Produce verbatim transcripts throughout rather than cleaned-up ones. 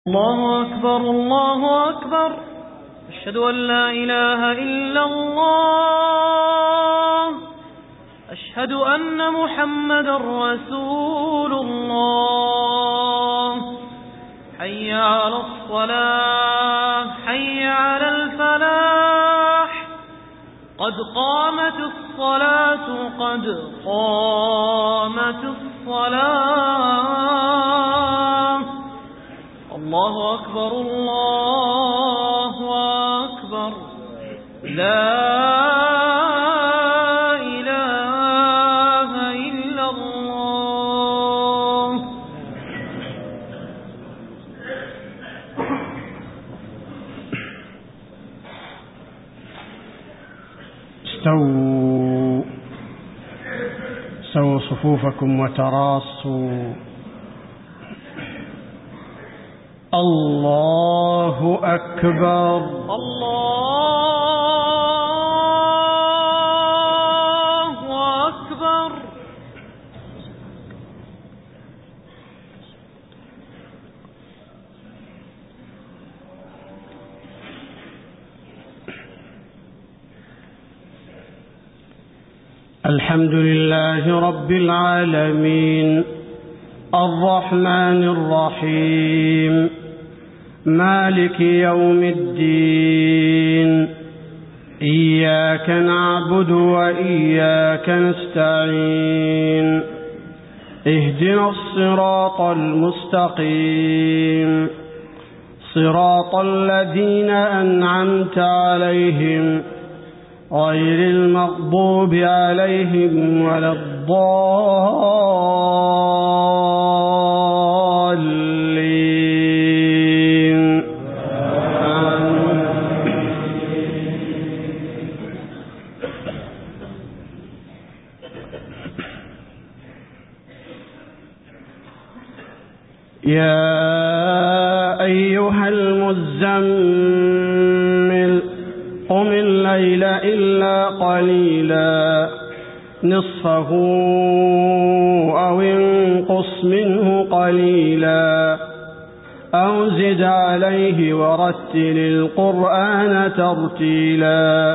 الله أكبر الله أكبر أشهد أن لا إله إلا الله أشهد أن محمدا رسول الله حي على الصلاة حي على الفلاح قد قامت الصلاة قد قامت الصلاة الله أكبر الله أكبر لا إله إلا الله. استووا سووا صفوفكم وتراصوا. الله أكبر الله أكبر. الحمد لله رب العالمين الرحمن الرحيم مالك يوم الدين إياك نعبد وإياك نستعين اهدنا الصراط المستقيم صراط الذين أنعمت عليهم غير المغضوب عليهم ولا الضالين. يا أيها المزمل قم الليل إلا قليلا نصفه أو انقص منه قليلا أو زد عليه ورتل القرآن ترتيلا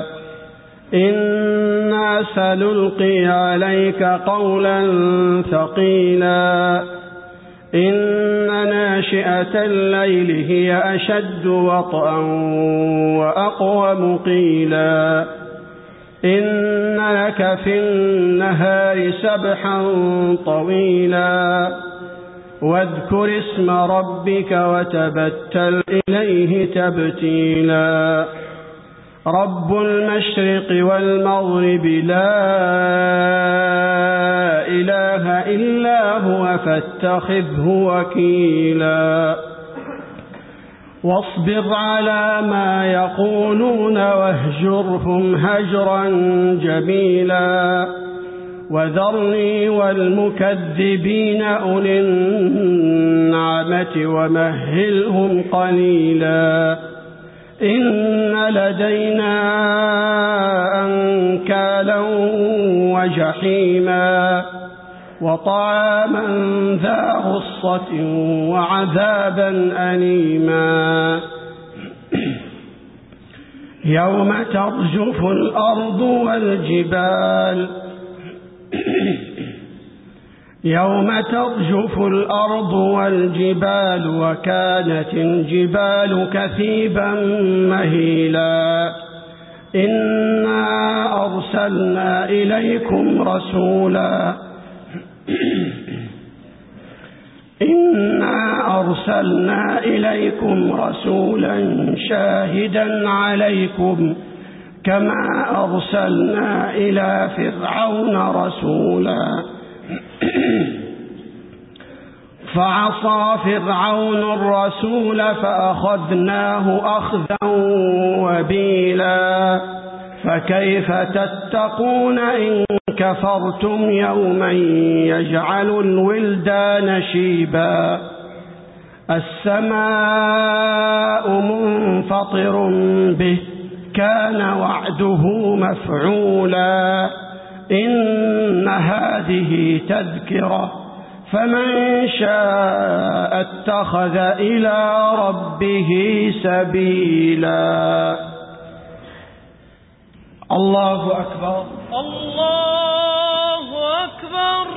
إنا سنلقي عليك قولا ثقيلا إن ناشئة الليل هي أشد وطئا وأقوم قيلا إن لك في النهار سبحا طويلا واذكر اسم ربك وتبتل إليه تبتيلا رب المشرق والمغرب لا إله إلا هو فاتخذه وكيلا واصبر على ما يقولون واهجرهم هجرا جميلا وذرني والمكذبين أولي النعمة ومهلهم قليلا إن لدينا أنكالا وجحيما وطعاما ذا غصة وعذابا أليما يوم ترجف الأرض والجبال يوم ترجف الأرض والجبال وكانت الجبال كثيبا مهيلا إنا أرسلنا إليكم رسولا إنا أرسلنا إليكم رسولا شاهدا عليكم كما أرسلنا إلى فرعون رسولا فعصى فرعون الرسول فأخذناه أخذا وبيلا فكيف تتقون إن كفرتم يوما يجعل الولدان شيبا السماء منفطر به كان وعده مفعولا إن هذه تذكرة فمن شاء اتخذ إلى ربه سبيلا. الله أكبر. الله أكبر.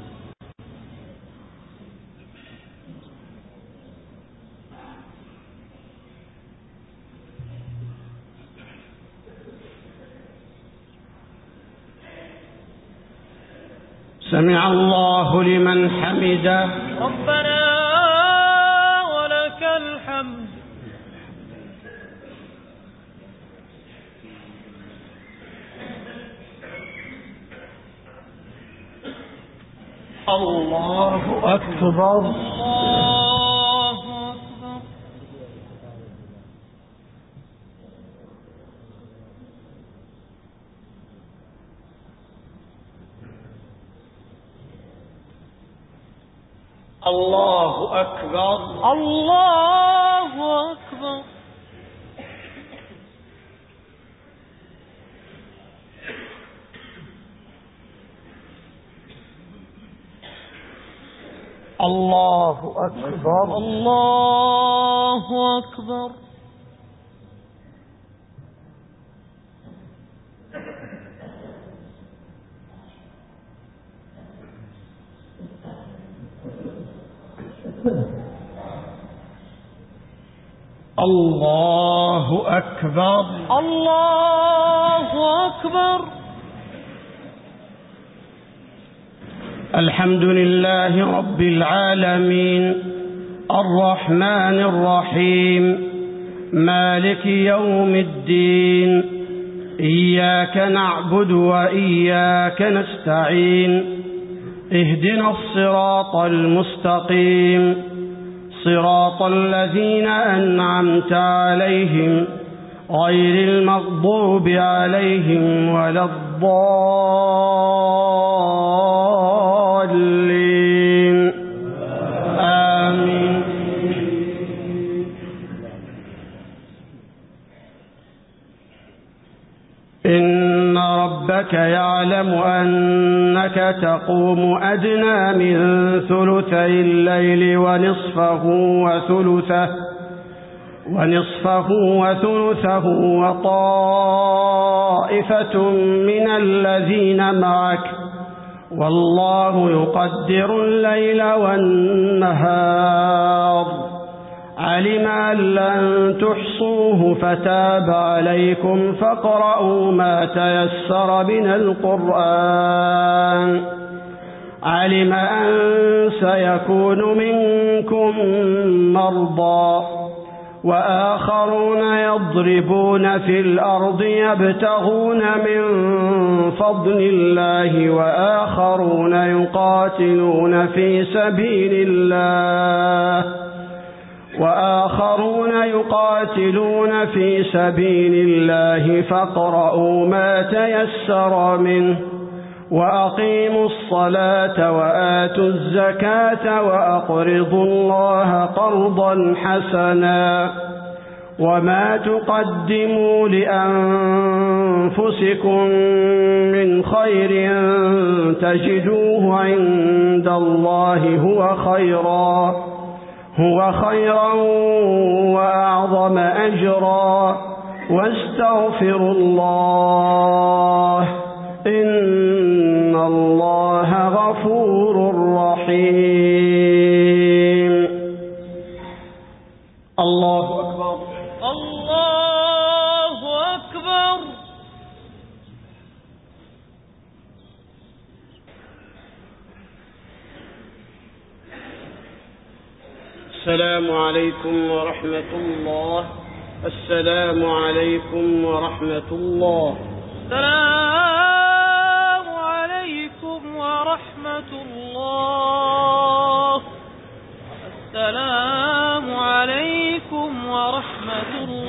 سمع الله لمن حمده. ربنا ولك الحمد. الله أكبر. الله أكبر. الله أكبر. الله أكبر. الله أكبر. الله أكبر. الله أكبر. الله أكبر. الحمد لله رب العالمين الرحمن الرحيم مالك يوم الدين إياك نعبد وإياك نستعين اهدنا الصراط المستقيم صراط الذين أنعمت عليهم غير المغضوب عليهم ولا الضالين آمين. إن ربك يعلم أنك تقوم أدنى من ثلثي الليل ونصفه وثلثه ونصفه وثلثه وطائفة من الذين معك والله يقدر الليل والنهار علم أن لن تحصوه فتاب عليكم فاقرؤوا ما تيسر من القرآن علم أن سيكون منكم مرضى وآخرون يضربون في الأرض يبتغون من فضل الله وآخرون يقاتلون في سبيل الله وآخرون يقاتلون في سبيل الله فاقرؤوا ما تيسر منه وأقيموا الصلاة وآتوا الزكاة وأقرضوا الله قرضا حسنا وما تقدموا لأنفسكم من خير تجدوه عند الله هو خيرا هو خيرا وأعظم أجرا واستغفروا الله إن الله غفور رحيم. الله أكبر. الله أكبر. السلام عليكم ورحمة الله. السلام عليكم ورحمة الله. السلام عليكم ورحمة الله. السلام عليكم ورحمة الله.